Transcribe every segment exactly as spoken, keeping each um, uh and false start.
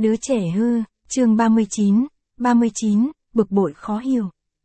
Đứa trẻ hư, chương ba mươi chín, ba mươi chín, bực bội khó hiểu.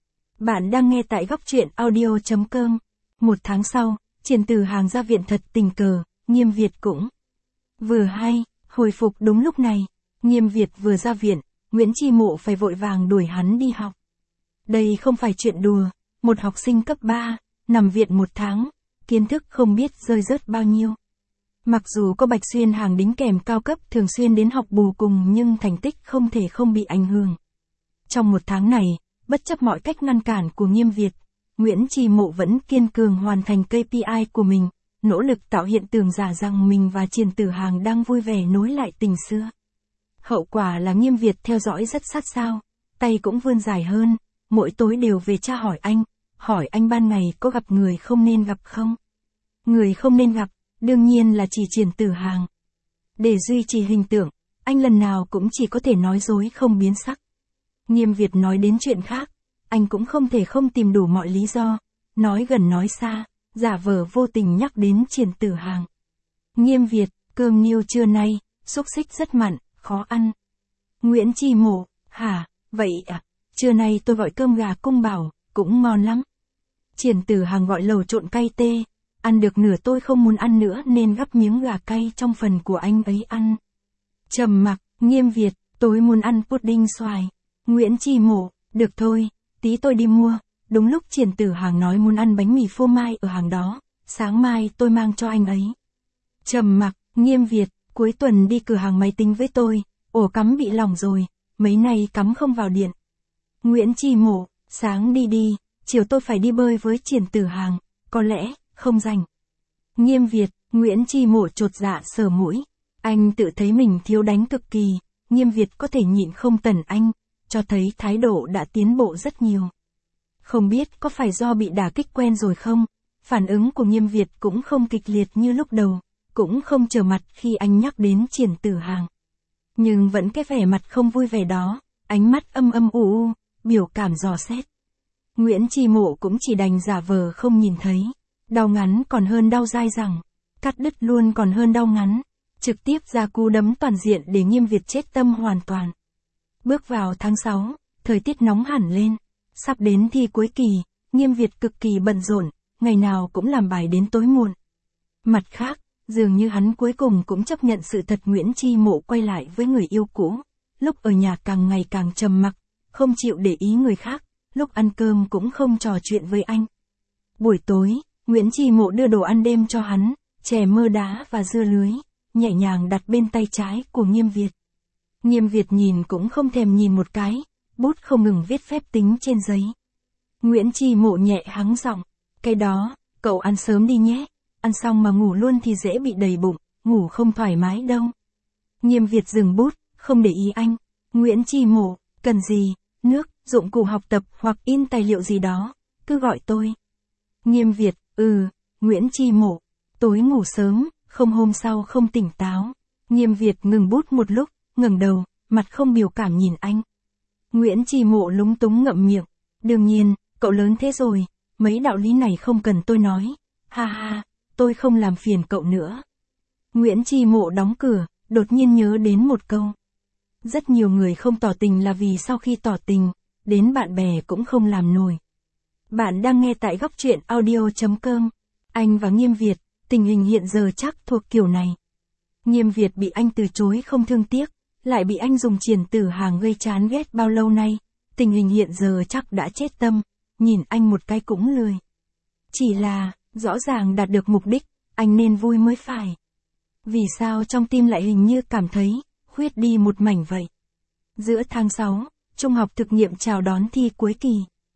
Bạn đang nghe tại góc truyện audio chấm com. Một tháng sau, Triển Tử Hàng ra viện thật tình cờ, Nghiêm Việt cũng vừa hay, hồi phục đúng lúc này. Nghiêm Việt vừa ra viện, Nguyễn Chi Mộ phải vội vàng đuổi hắn đi học. Đây không phải chuyện đùa, một học sinh cấp ba, nằm viện một tháng, kiến thức không biết rơi rớt bao nhiêu. Mặc dù có Bạch Xuyên hàng đính kèm cao cấp thường xuyên đến học bù cùng nhưng thành tích không thể không bị ảnh hưởng. Trong một tháng này, bất chấp mọi cách ngăn cản của Nghiêm Việt, Nguyễn Chi Mộ vẫn kiên cường hoàn thành ca pê i của mình, nỗ lực tạo hiện tượng giả rằng mình và Triển Tử Hàng đang vui vẻ nối lại tình xưa. Hậu quả là Nghiêm Việt theo dõi rất sát sao, tay cũng vươn dài hơn, mỗi tối đều về tra hỏi anh, hỏi anh ban ngày có gặp người không nên gặp không? Người không nên gặp, đương nhiên là chỉ Triển Tử Hàng. Để duy trì hình tượng, anh lần nào cũng chỉ có thể nói dối không biến sắc. Nghiêm Việt nói đến chuyện khác, anh cũng không thể không tìm đủ mọi lý do, nói gần nói xa, giả vờ vô tình nhắc đến Triển Tử Hàng. Nghiêm Việt, cơm niêu trưa nay, xúc xích rất mặn, khó ăn. Nguyễn Chi Mộ, hả, vậy à, trưa nay tôi gọi cơm gà cung bảo, cũng ngon lắm. Triển Tử Hàng gọi lẩu trộn cay tê, ăn được nửa tôi không muốn ăn nữa nên gắp miếng gà cay trong phần của anh ấy ăn. Trầm mặc, Nghiêm Việt, tôi muốn ăn pudding xoài. Nguyễn Chi Mộ, được thôi, tí tôi đi mua. Đúng lúc Triển Tử Hàng nói muốn ăn bánh mì phô mai ở hàng đó, sáng mai tôi mang cho anh ấy. Trầm mặc, Nghiêm Việt, cuối tuần đi cửa hàng máy tính với tôi, ổ cắm bị lỏng rồi, mấy nay cắm không vào điện. Nguyễn Chi Mộ, sáng đi đi, chiều tôi phải đi bơi với Triển Tử Hàng, có lẽ, không rảnh. Nghiêm Việt, Nguyễn Chi Mộ chột dạ sờ mũi, anh tự thấy mình thiếu đánh cực kỳ, Nghiêm Việt có thể nhịn không tẩn anh, cho thấy thái độ đã tiến bộ rất nhiều. Không biết có phải do bị đả kích quen rồi không, phản ứng của Nghiêm Việt cũng không kịch liệt như lúc đầu, cũng không trở mặt khi anh nhắc đến Triển Tử Hàng. Nhưng vẫn cái vẻ mặt không vui vẻ đó, ánh mắt âm âm u u, biểu cảm dò xét. Nguyễn Chi Mộ cũng chỉ đành giả vờ không nhìn thấy, đau ngắn còn hơn đau dai dẳng, cắt đứt luôn còn hơn đau ngắn, trực tiếp ra cú đấm toàn diện để Nghiêm Việt chết tâm hoàn toàn. Bước vào tháng sáu, thời tiết nóng hẳn lên, sắp đến thi cuối kỳ, Nghiêm Việt cực kỳ bận rộn, ngày nào cũng làm bài đến tối muộn. Mặt khác, dường như hắn cuối cùng cũng chấp nhận sự thật Nguyễn Chi Mộ quay lại với người yêu cũ, lúc ở nhà càng ngày càng trầm mặc, không chịu để ý người khác, lúc ăn cơm cũng không trò chuyện với anh. Buổi tối, Nguyễn Chi Mộ đưa đồ ăn đêm cho hắn, chè mơ đá và dưa lưới, nhẹ nhàng đặt bên tay trái của Nghiêm Việt. Nghiêm Việt nhìn cũng không thèm nhìn một cái, bút không ngừng viết phép tính trên giấy. Nguyễn Chi Mộ nhẹ hắng giọng, cái đó, cậu ăn sớm đi nhé, ăn xong mà ngủ luôn thì dễ bị đầy bụng, ngủ không thoải mái đâu. Nghiêm Việt dừng bút, không để ý anh. Nguyễn Chi Mộ, cần gì, nước, dụng cụ học tập hoặc in tài liệu gì đó, cứ gọi tôi. Nghiêm Việt, ừ, Nguyễn Chi Mộ, tối ngủ sớm, không hôm sau không tỉnh táo. Nghiêm Việt ngừng bút một lúc, ngẩng đầu, mặt không biểu cảm nhìn anh. Nguyễn Chi Mộ lúng túng ngậm miệng, đương nhiên, cậu lớn thế rồi, mấy đạo lý này không cần tôi nói, ha ha, tôi không làm phiền cậu nữa. Nguyễn Chi Mộ đóng cửa, đột nhiên nhớ đến một câu. Rất nhiều người không tỏ tình là vì sau khi tỏ tình, đến bạn bè cũng không làm nổi. Bạn đang nghe tại góc truyện audio chấm com. Anh và Nghiêm Việt, tình hình hiện giờ chắc thuộc kiểu này. Nghiêm Việt bị anh từ chối không thương tiếc, lại bị anh dùng Triển Tử Hàng gây chán ghét bao lâu nay, tình hình hiện giờ chắc đã chết tâm, nhìn anh một cái cũng lười. Chỉ là, rõ ràng đạt được mục đích, anh nên vui mới phải. Vì sao trong tim lại hình như cảm thấy, khuyết đi một mảnh vậy? Giữa tháng sáu, trung học thực nghiệm chào đón thi cuối kỳ.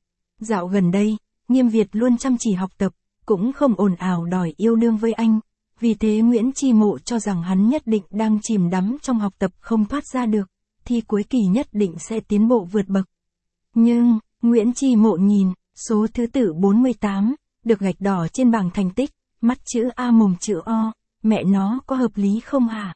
Dạo gần đây, Nghiêm Việt luôn chăm chỉ học tập, cũng không ồn ào đòi yêu đương với anh. Vì thế Nguyễn Chi Mộ cho rằng hắn nhất định đang chìm đắm trong học tập không thoát ra được, thi cuối kỳ nhất định sẽ tiến bộ vượt bậc. Nhưng, Nguyễn Chi Mộ nhìn, số thứ tự bốn mươi tám, được gạch đỏ trên bảng thành tích, mắt chữ A mồm chữ O, mẹ nó có hợp lý không hả?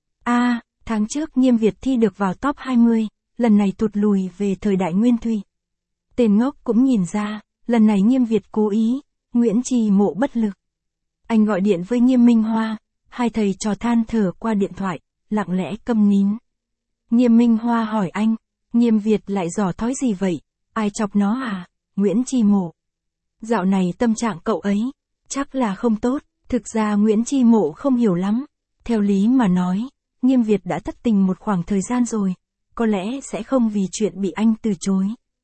A, tháng trước Nghiêm Việt thi được vào top hai mươi, lần này tụt lùi về thời đại Nguyên Thủy. Tên ngốc cũng nhìn ra, lần này Nghiêm Việt cố ý, Nguyễn Chi Mộ bất lực. Anh gọi điện với Nghiêm Minh Hoa, hai thầy trò than thở qua điện thoại, lặng lẽ câm nín. Nghiêm Minh Hoa hỏi anh, Nghiêm Việt lại dò thói gì vậy, ai chọc nó à? Nguyễn Chi Mộ. Dạo này tâm trạng cậu ấy, chắc là không tốt. Thực ra Nguyễn Chi Mộ không hiểu lắm. Theo lý mà nói, Nghiêm Việt đã thất tình một khoảng thời gian rồi, có lẽ sẽ không vì chuyện bị anh từ chối.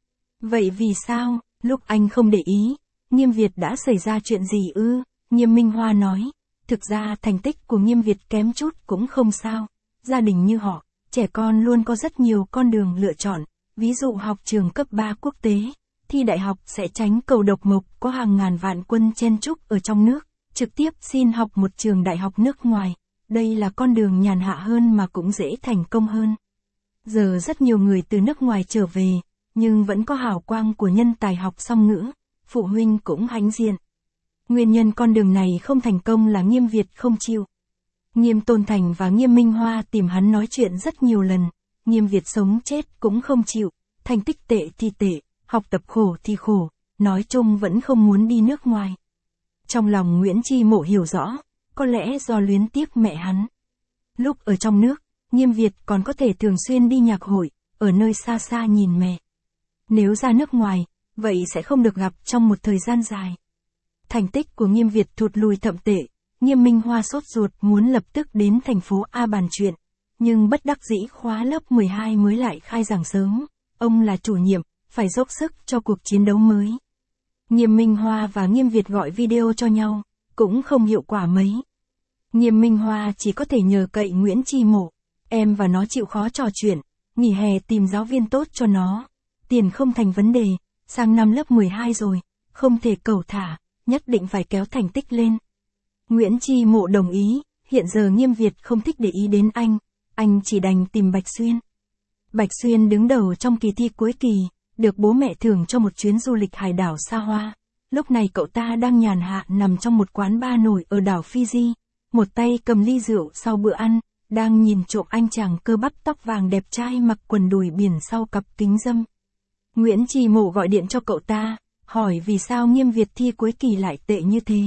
Vậy vì sao, lúc anh không để ý, Nghiêm Việt đã xảy ra chuyện gì ư? Nghiêm Minh Hoa nói, thực ra thành tích của Nghiêm Việt kém chút cũng không sao. Gia đình như họ, trẻ con luôn có rất nhiều con đường lựa chọn, ví dụ học trường cấp ba quốc tế, thi đại học sẽ tránh cầu độc mộc có hàng ngàn vạn quân chen chúc ở trong nước, trực tiếp xin học một trường đại học nước ngoài. Đây là con đường nhàn hạ hơn mà cũng dễ thành công hơn. Giờ rất nhiều người từ nước ngoài trở về, nhưng vẫn có hào quang của nhân tài học song ngữ, phụ huynh cũng hãnh diện. Nguyên nhân con đường này không thành công là Nghiêm Việt không chịu. Nghiêm Tôn Thành và Nghiêm Minh Hoa tìm hắn nói chuyện rất nhiều lần, Nghiêm Việt sống chết cũng không chịu, thành tích tệ thì tệ, học tập khổ thì khổ, nói chung vẫn không muốn đi nước ngoài. Trong lòng Nguyễn Chi Mộ hiểu rõ, có lẽ do luyến tiếc mẹ hắn. Lúc ở trong nước, Nghiêm Việt còn có thể thường xuyên đi nhạc hội, ở nơi xa xa nhìn mẹ. Nếu ra nước ngoài, vậy sẽ không được gặp trong một thời gian dài. Thành tích của Nghiêm Việt thụt lùi thậm tệ, Nghiêm Minh Hoa sốt ruột muốn lập tức đến thành phố A bàn chuyện, nhưng bất đắc dĩ khóa lớp mười hai mới lại khai giảng sớm, ông là chủ nhiệm, phải dốc sức cho cuộc chiến đấu mới. Nghiêm Minh Hoa và Nghiêm Việt gọi video cho nhau, cũng không hiệu quả mấy. Nghiêm Minh Hoa chỉ có thể nhờ cậy Nguyễn Chi Mộ, em và nó chịu khó trò chuyện, nghỉ hè tìm giáo viên tốt cho nó, tiền không thành vấn đề, sang năm lớp mười hai rồi, không thể cẩu thả, nhất định phải kéo thành tích lên. Nguyễn Chi Mộ đồng ý, hiện giờ Nghiêm Việt không thích để ý đến anh, anh chỉ đành tìm Bạch Xuyên. Bạch Xuyên đứng đầu trong kỳ thi cuối kỳ, được bố mẹ thưởng cho một chuyến du lịch hải đảo xa hoa. Lúc này cậu ta đang nhàn hạ nằm trong một quán bar nổi ở đảo Fiji, một tay cầm ly rượu sau bữa ăn, đang nhìn trộm anh chàng cơ bắp tóc vàng đẹp trai mặc quần đùi biển sau cặp kính râm. Nguyễn Chi Mộ gọi điện cho cậu ta, hỏi vì sao Nghiêm Việt thi cuối kỳ lại tệ như thế.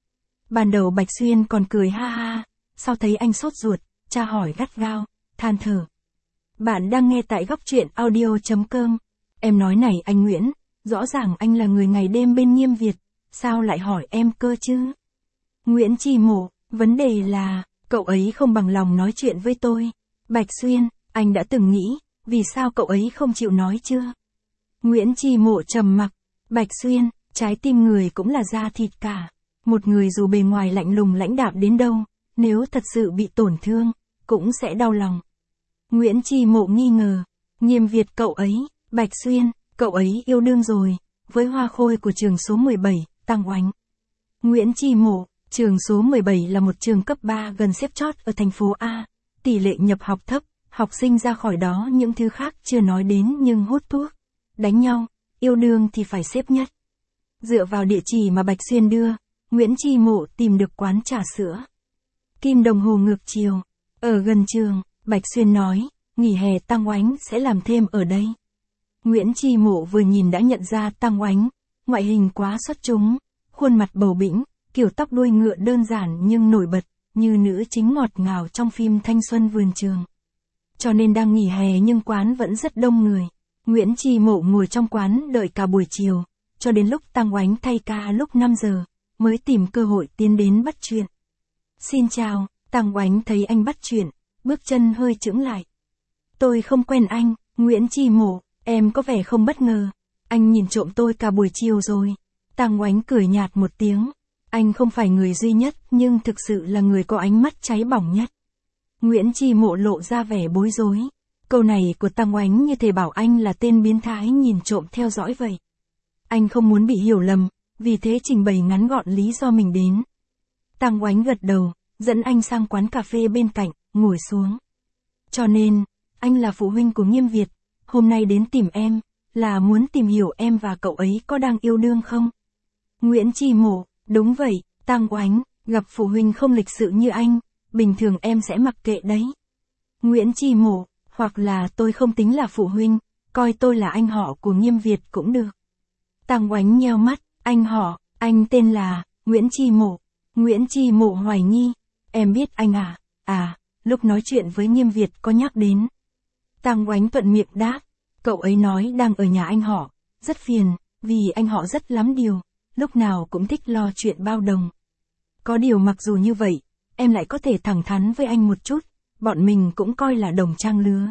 Ban đầu Bạch Xuyên còn cười ha ha, sau thấy anh sốt ruột, tra hỏi gắt gao, than thở. Bạn đang nghe tại góc truyện audio chấm com. Em nói này anh Nguyễn, rõ ràng anh là người ngày đêm bên Nghiêm Việt, sao lại hỏi em cơ chứ? Nguyễn Chi Mộ, vấn đề là, cậu ấy không bằng lòng nói chuyện với tôi. Bạch Xuyên, anh đã từng nghĩ, vì sao cậu ấy không chịu nói chưa? Nguyễn Chi Mộ trầm mặc. Bạch Xuyên, trái tim người cũng là da thịt cả. Một người dù bề ngoài lạnh lùng lãnh đạm đến đâu, nếu thật sự bị tổn thương, cũng sẽ đau lòng. Nguyễn Chi Mộ nghi ngờ, Nghiêm Việt cậu ấy, Bạch Xuyên, cậu ấy yêu đương rồi, với hoa khôi của trường số mười bảy, Tăng Oánh. Nguyễn Chi Mộ, trường số mười bảy là một trường cấp ba gần xếp chót ở thành phố A, tỷ lệ nhập học thấp, học sinh ra khỏi đó những thứ khác chưa nói đến nhưng hút thuốc, đánh nhau, yêu đương thì phải xếp nhất. Dựa vào địa chỉ mà Bạch Xuyên đưa, Nguyễn Chi Mộ tìm được quán trà sữa Kim Đồng Hồ ngược chiều, ở gần trường. Bạch Xuyên nói, nghỉ hè Tăng Oánh sẽ làm thêm ở đây. Nguyễn Chi Mộ vừa nhìn đã nhận ra Tăng Oánh, ngoại hình quá xuất chúng, khuôn mặt bầu bĩnh, kiểu tóc đuôi ngựa đơn giản nhưng nổi bật, như nữ chính ngọt ngào trong phim Thanh Xuân Vườn Trường. Cho nên đang nghỉ hè nhưng quán vẫn rất đông người. Nguyễn Chi Mộ ngồi trong quán đợi cả buổi chiều, cho đến lúc Tăng Oánh thay ca lúc năm giờ, mới tìm cơ hội tiến đến bắt chuyện. Xin chào, Tăng Oánh thấy anh bắt chuyện, bước chân hơi chững lại. Tôi không quen anh, Nguyễn Chi Mộ, em có vẻ không bất ngờ. Anh nhìn trộm tôi cả buổi chiều rồi. Tăng Oánh cười nhạt một tiếng. Anh không phải người duy nhất nhưng thực sự là người có ánh mắt cháy bỏng nhất. Nguyễn Chi Mộ lộ ra vẻ bối rối. Câu này của Tăng Oánh như thể bảo anh là tên biến thái nhìn trộm theo dõi vậy. Anh không muốn bị hiểu lầm, vì thế trình bày ngắn gọn lý do mình đến. Tăng Oánh gật đầu, dẫn anh sang quán cà phê bên cạnh, ngồi xuống. Cho nên, anh là phụ huynh của Nghiêm Việt, hôm nay đến tìm em, là muốn tìm hiểu em và cậu ấy có đang yêu đương không? Nguyễn Chi Mộ, đúng vậy, Tăng Oánh, gặp phụ huynh không lịch sự như anh, bình thường em sẽ mặc kệ đấy. Nguyễn Chi Mộ, hoặc là tôi không tính là phụ huynh, coi tôi là anh họ của Nghiêm Việt cũng được. Tăng Oánh nheo mắt, anh họ, anh tên là Nguyễn Chi Mộ. Nguyễn Chi Mộ hoài nghi, em biết anh à? À, lúc nói chuyện với Nghiêm Việt có nhắc đến. Tang Oánh thuận miệng đáp, cậu ấy nói đang ở nhà anh họ, rất phiền, vì anh họ rất lắm điều, lúc nào cũng thích lo chuyện bao đồng. Có điều mặc dù như vậy, em lại có thể thẳng thắn với anh một chút, bọn mình cũng coi là đồng trang lứa.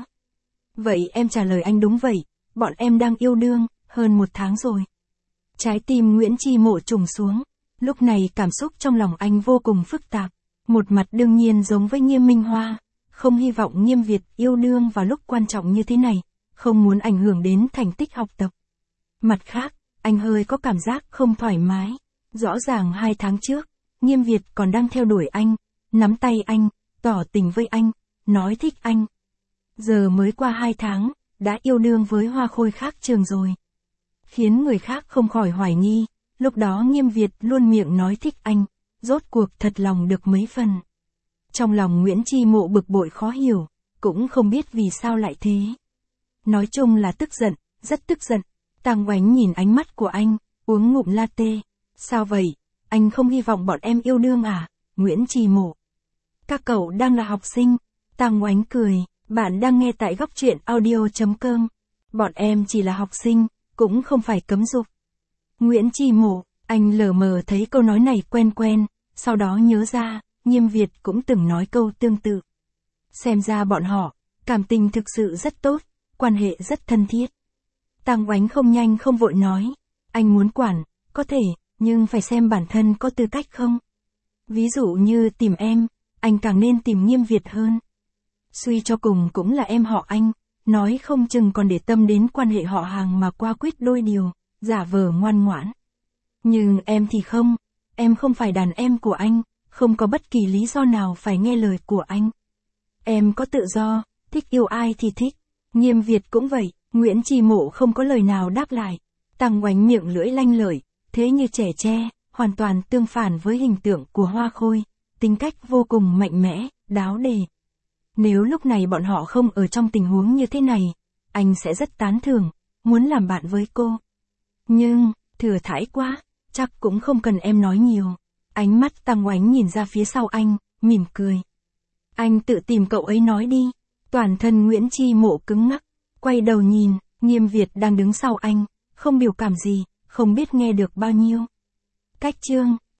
Vậy em trả lời anh đúng vậy, bọn em đang yêu đương, hơn một tháng rồi. Trái tim Nguyễn Chi Mộ trùng xuống, lúc này cảm xúc trong lòng anh vô cùng phức tạp. Một mặt đương nhiên giống với Nghiêm Minh Hoa, không hy vọng Nghiêm Việt yêu đương vào lúc quan trọng như thế này, không muốn ảnh hưởng đến thành tích học tập. Mặt khác, anh hơi có cảm giác không thoải mái. Rõ ràng hai tháng trước, Nghiêm Việt còn đang theo đuổi anh, nắm tay anh, tỏ tình với anh, nói thích anh. Giờ mới qua hai tháng, đã yêu đương với hoa khôi khác trường rồi. Khiến người khác không khỏi hoài nghi, lúc đó Nghiêm Việt luôn miệng nói thích anh, rốt cuộc thật lòng được mấy phần. Trong lòng Nguyễn Chi Mộ bực bội khó hiểu, cũng không biết vì sao lại thế. Nói chung là tức giận, rất tức giận. Tang Oánh nhìn ánh mắt của anh, uống ngụm latte. Sao vậy, anh không hy vọng bọn em yêu đương à, Nguyễn Chi Mộ? Các cậu đang là học sinh. Tang Oánh cười, bạn đang nghe tại góc truyện audio chấm com. Bọn em chỉ là học sinh, cũng không phải cấm dục. Nguyễn Chi Mộ, anh lờ mờ thấy câu nói này quen quen, sau đó nhớ ra, Nghiêm Việt cũng từng nói câu tương tự. Xem ra bọn họ, cảm tình thực sự rất tốt, quan hệ rất thân thiết. Tang Oánh không nhanh không vội nói, anh muốn quản, có thể, nhưng phải xem bản thân có tư cách không. Ví dụ như tìm em, anh càng nên tìm Nghiêm Việt hơn. Suy cho cùng cũng là em họ anh, nói không chừng còn để tâm đến quan hệ họ hàng mà qua quyết đôi điều, giả vờ ngoan ngoãn. Nhưng em thì không, em không phải đàn em của anh, không có bất kỳ lý do nào phải nghe lời của anh. Em có tự do, thích yêu ai thì thích. Nghiêm Việt cũng vậy. Nguyễn Chi Mộ không có lời nào đáp lại. Tang Oánh miệng lưỡi lanh lợi, thế như trẻ tre, hoàn toàn tương phản với hình tượng của hoa khôi, tính cách vô cùng mạnh mẽ, đáo đề. Nếu lúc này bọn họ không ở trong tình huống như thế này, anh sẽ rất tán thưởng, muốn làm bạn với cô. Nhưng, thừa thãi quá, chắc cũng không cần em nói nhiều. Ánh mắt Tang Oánh nhìn ra phía sau anh, mỉm cười. Anh tự tìm cậu ấy nói đi. Toàn thân Nguyễn Chi Mộ cứng ngắc, quay đầu nhìn, Nghiêm Việt đang đứng sau anh, không biểu cảm gì, không biết nghe được bao nhiêu. Cách chương